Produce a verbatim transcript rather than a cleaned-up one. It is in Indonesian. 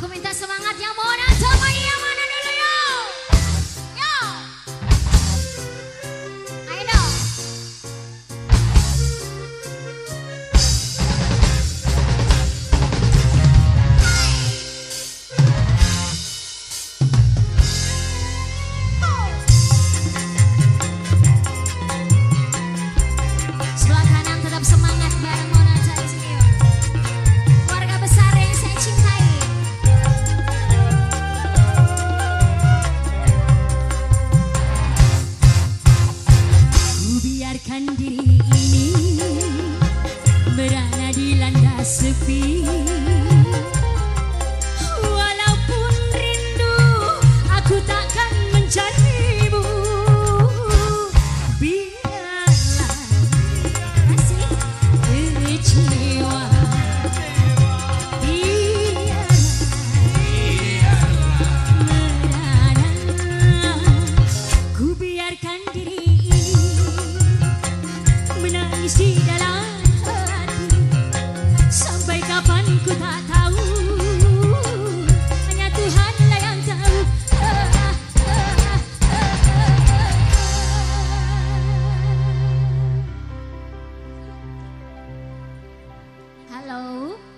Aku minta semangat yang mau dan semuanya yang mana dulu yuk. Yo. Ayo dong. Sebelah kanan tetap semangat bareng Mona Cari sini yuk. Keluarga besar yang saya cintai. Ku biarkan diri ini berada di landas sepi. Walaupun rindu, aku takkan mencarimu. Biarlah kasih kecewa. Ku biarkan diri ini menangis di dalam hati. Sampai kapan ku tak tahu, hanya Tuhanlah yang tahu. Halo.